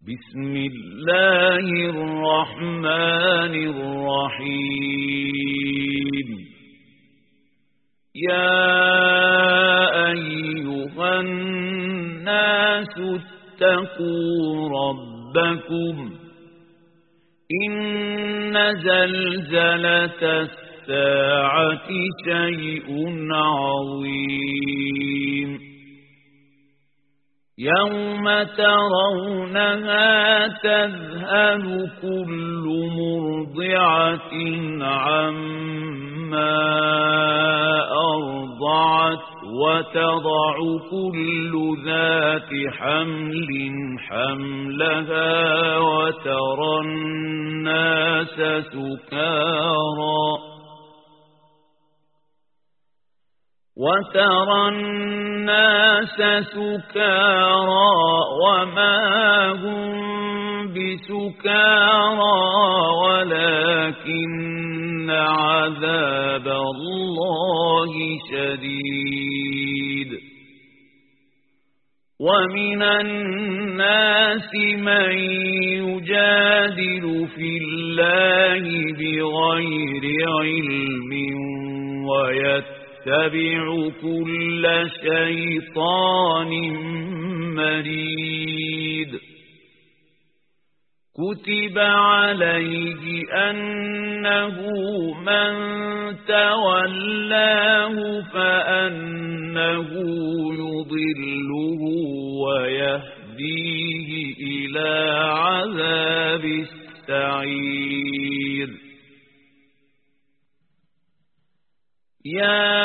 بسم الله الرحمن الرحيم. يا أيها الناس اتقوا ربكم إن زلزلة الساعة شيء عظيم يوم ترونها تذهل كل مرضعة عما أرضعت وتضع كل ذات حمل حملها وترى الناس سكارى وما هم بسكارى ولكن عذاب الله شديد. ومن الناس من يجادل في الله بغير علم ويتبع كل شيطان مريد. كتب عليه أنه من تولاه فأنه يضله ويهديه إلى عذاب السعير. يا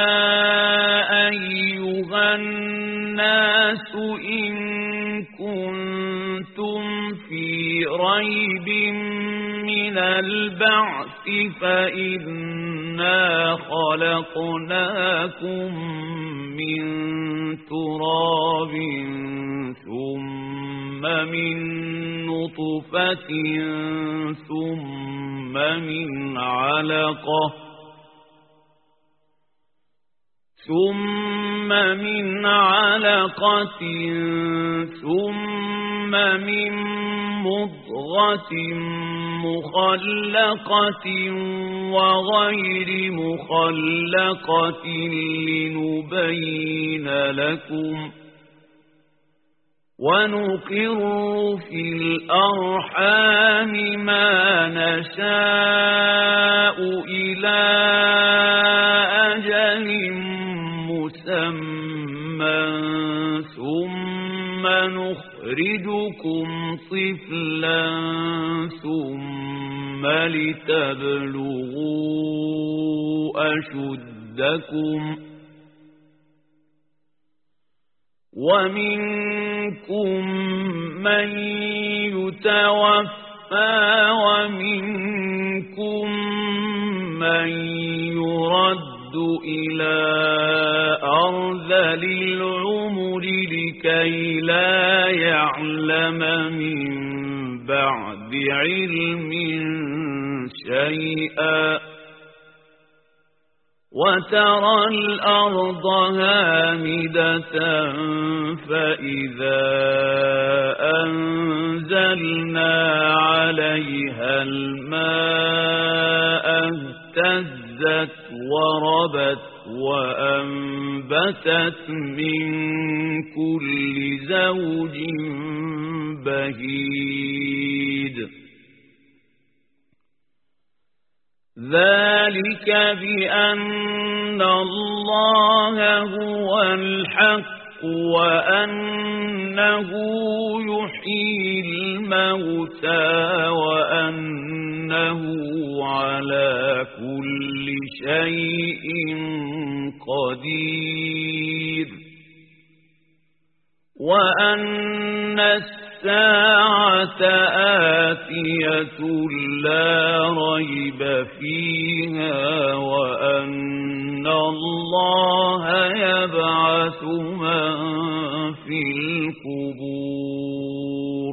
أيها الناس إن كنتم في ريب من البعث فإنا خلقناكم من تراب ثم من نطفة ثم من علقة ثم من مضغة مخلقة وغير مخلقة لنبين لكم ونقر في الأرحام ما نشاء إلى أجل مسمى ثم نخرجكم طفلا ثم لتبلغوا أشدكم ومنكم من يتوفى ومنكم من يرد إلى أرذل العمر لكي لا يعلم من بعد علم شيئا. وترى الأرض هامدة فإذا أنزلنا عليها الماء اهتزت وربت وأنبتت من كل زوج بهيج. ذلك بأن الله هو الحق وأنه يحيي الموتى وأنه على كل شيء قدير وأن الساعة آتية لا ريب فيها وأن الله يبعث من في القبور.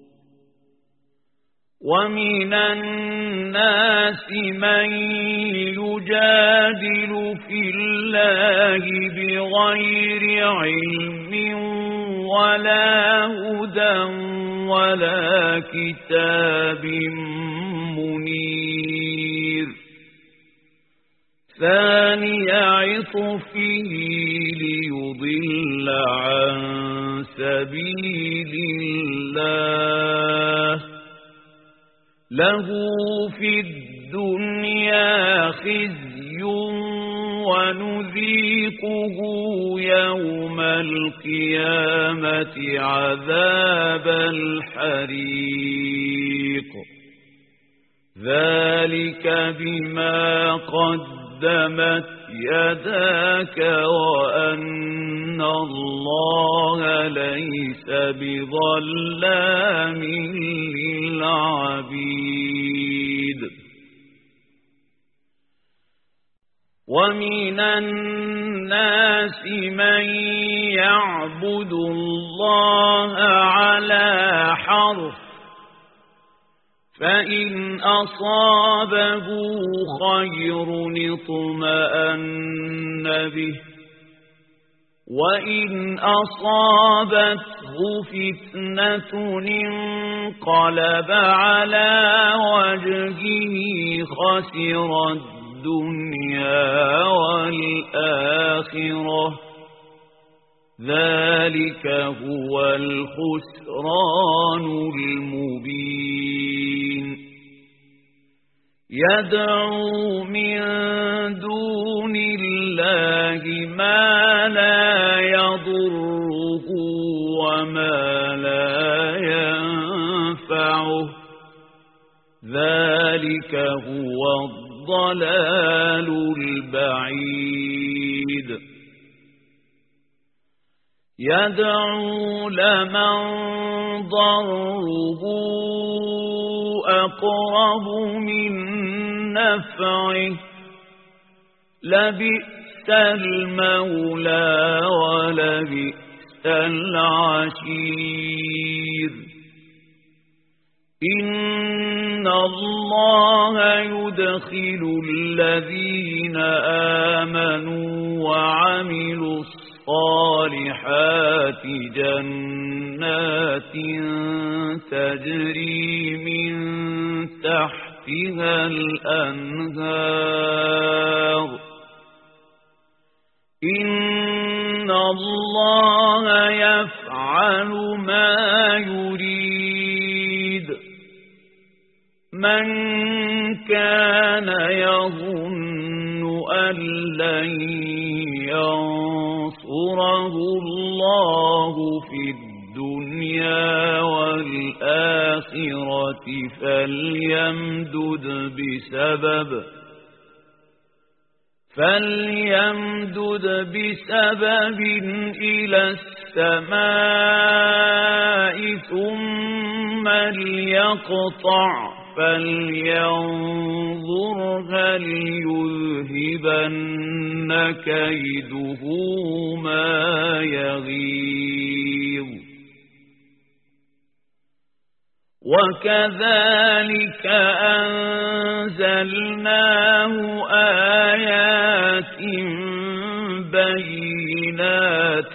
ومن الناس من يجادل في الله بغير علم ولا هدى ولا كتاب منير ثاني عطفه ليضل عن سبيل الله له في الدنيا خزي ونذيقه يوم القيامة عذاب الحريق ذلك بما قدمت يداك وأن الله ليس بظلام للعبيد ومن الناس من يعبد الله على حرف فإن أصابه خير اطمأن به وإن أصابته فتنة انقلب على وجهه خسر الدنيا والآخرة ذلك هو الخسران المبين يدعو من دون الله ما لا يضره وما لا ينفعه ذلك هو الضلال البعيد يدعو لمن ضره أقرب من نفعه لبئس المولى ولبئس العشير إن الله يدخل الذين آمنوا وعملوا الصالحات جنات تجري من تحتها الأنهار إن الله يفعل ما يريد من كان يظن أن لن ينصره الله في الدنيا والآخرة فليمدد بسبب إلى السماء ثم ليقطع فلينظر هل يذهبن كيده ما يغيظ وكذلك أنزلناه آيات بينات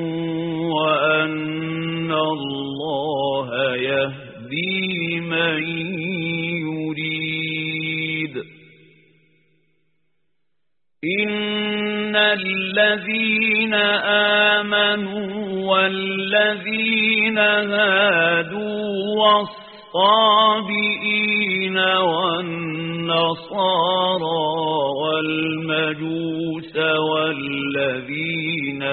وأن الله يهدي من يريد إن الذين آمنوا والذين هادوا والصابئين والنصارى والمجوس والذين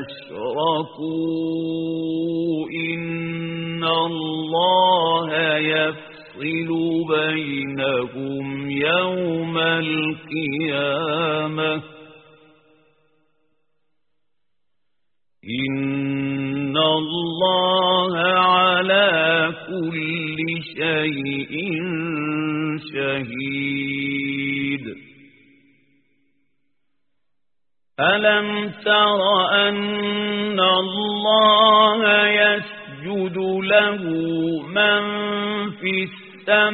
أشركوا إن الله يفصل بينهم يوم القيامة إن الله على كل شيء شهيد ألم تر أن الله يسجد له من في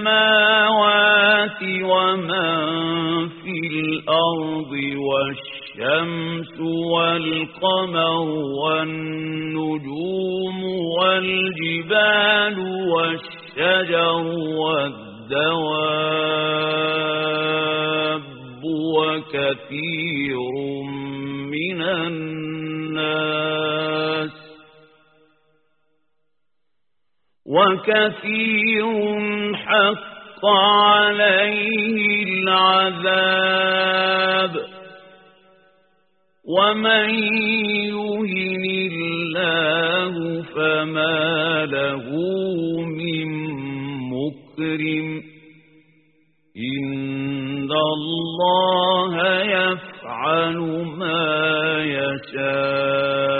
السماوات ومن في الأرض والشمس والشمس والقمر والنجوم والجبال والشجر والدواب وكثير من الناس حق عليه العذاب ومن يهن الله فما له من مكرم إن الله يفعل ما يشاء